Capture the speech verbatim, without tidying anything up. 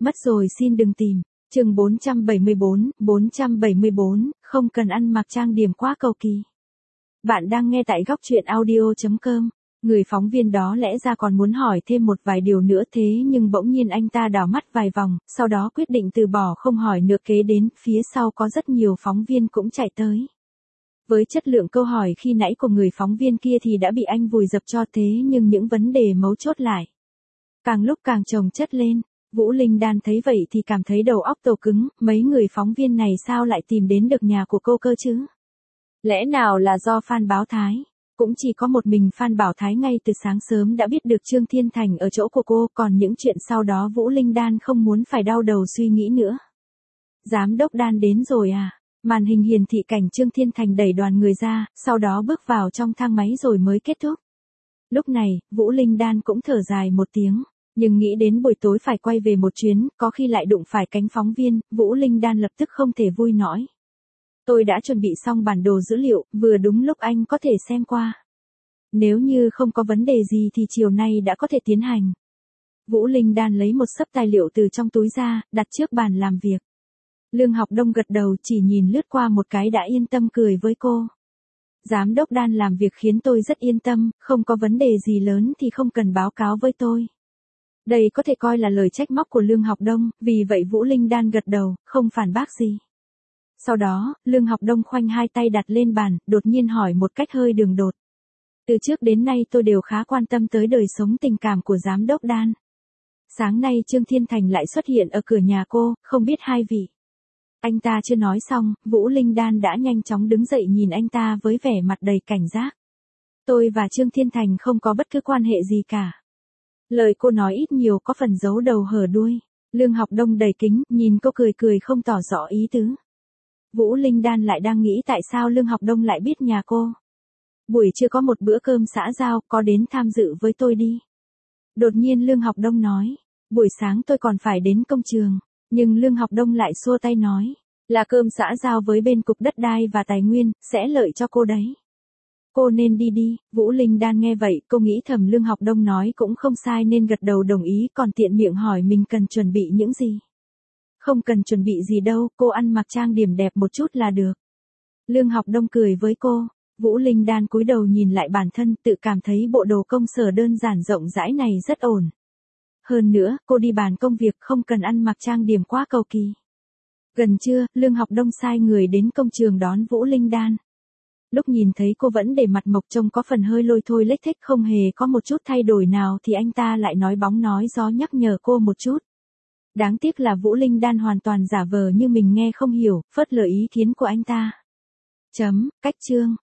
Mất rồi xin đừng tìm. Chương bốn trăm bảy mươi bốn, bốn trăm bảy mươi bốn, không cần ăn mặc trang điểm quá cầu kỳ. Bạn đang nghe tại góc truyện audio chấm com. Người phóng viên đó lẽ ra còn muốn hỏi thêm một vài điều nữa thế nhưng bỗng nhiên anh ta đảo mắt vài vòng, sau đó quyết định từ bỏ không hỏi nữa. Kế đến, phía sau có rất nhiều phóng viên cũng chạy tới. Với chất lượng câu hỏi khi nãy của người phóng viên kia thì đã bị anh vùi dập cho thế nhưng những vấn đề mấu chốt lại càng lúc càng chồng chất lên. Vũ Linh Đan thấy vậy thì cảm thấy đầu óc tổ cứng, mấy người phóng viên này sao lại tìm đến được nhà của cô cơ chứ? Lẽ nào là do Phan Báo Thái? Cũng chỉ có một mình Phan Bảo Thái ngay từ sáng sớm đã biết được Trương Thiên Thành ở chỗ của cô, còn những chuyện sau đó Vũ Linh Đan không muốn phải đau đầu suy nghĩ nữa. Giám đốc Đan đến rồi à? Màn hình hiển thị cảnh Trương Thiên Thành đẩy đoàn người ra, sau đó bước vào trong thang máy rồi mới kết thúc. Lúc này, Vũ Linh Đan cũng thở dài một tiếng, nhưng nghĩ đến buổi tối phải quay về một chuyến, có khi lại đụng phải cánh phóng viên, Vũ Linh Đan lập tức không thể vui nổi. Tôi đã chuẩn bị xong bản đồ dữ liệu, vừa đúng lúc anh có thể xem qua. Nếu như không có vấn đề gì thì chiều nay đã có thể tiến hành. Vũ Linh Đan lấy một xấp tài liệu từ trong túi ra, đặt trước bàn làm việc. Lương Học Đông gật đầu, chỉ nhìn lướt qua một cái đã yên tâm cười với cô. Giám đốc Đan làm việc khiến tôi rất yên tâm, không có vấn đề gì lớn thì không cần báo cáo với tôi. Đây có thể coi là lời trách móc của Lương Học Đông, vì vậy Vũ Linh Đan gật đầu, không phản bác gì. Sau đó, Lương Học Đông khoanh hai tay đặt lên bàn, đột nhiên hỏi một cách hơi đường đột. Từ trước đến nay tôi đều khá quan tâm tới đời sống tình cảm của giám đốc Đan. Sáng nay Trương Thiên Thành lại xuất hiện ở cửa nhà cô, không biết hai vị. Anh ta chưa nói xong, Vũ Linh Đan đã nhanh chóng đứng dậy nhìn anh ta với vẻ mặt đầy cảnh giác. Tôi và Trương Thiên Thành không có bất cứ quan hệ gì cả. Lời cô nói ít nhiều có phần giấu đầu hở đuôi. Lương Học Đông đầy kính, nhìn cô cười cười không tỏ rõ ý tứ. Vũ Linh Đan lại đang nghĩ tại sao Lương Học Đông lại biết nhà cô. Buổi trưa có một bữa cơm xã giao, có đến tham dự với tôi đi. Đột nhiên Lương Học Đông nói, buổi sáng tôi còn phải đến công trường, nhưng Lương Học Đông lại xua tay nói, là cơm xã giao với bên Cục Đất đai và Tài nguyên, sẽ lợi cho cô đấy. Cô nên đi đi. Vũ Linh Đan nghe vậy, cô nghĩ thầm Lương Học Đông nói cũng không sai nên gật đầu đồng ý, còn tiện miệng hỏi mình cần chuẩn bị những gì. Không cần chuẩn bị gì đâu, cô ăn mặc trang điểm đẹp một chút là được. Lương Học Đông cười với cô. Vũ Linh Đan cúi đầu nhìn lại bản thân, tự cảm thấy bộ đồ công sở đơn giản rộng rãi này rất ổn. Hơn nữa, cô đi bàn công việc không cần ăn mặc trang điểm quá cầu kỳ. Gần trưa, Lương Học Đông sai người đến công trường đón Vũ Linh Đan. Lúc nhìn thấy cô vẫn để mặt mộc trông có phần hơi lôi thôi lếch thếch không hề có một chút thay đổi nào thì anh ta lại nói bóng nói gió nhắc nhở cô một chút. Đáng tiếc là Vũ Linh Đan hoàn toàn giả vờ như mình nghe không hiểu, phớt lờ ý kiến của anh ta. Chấm, cách chương.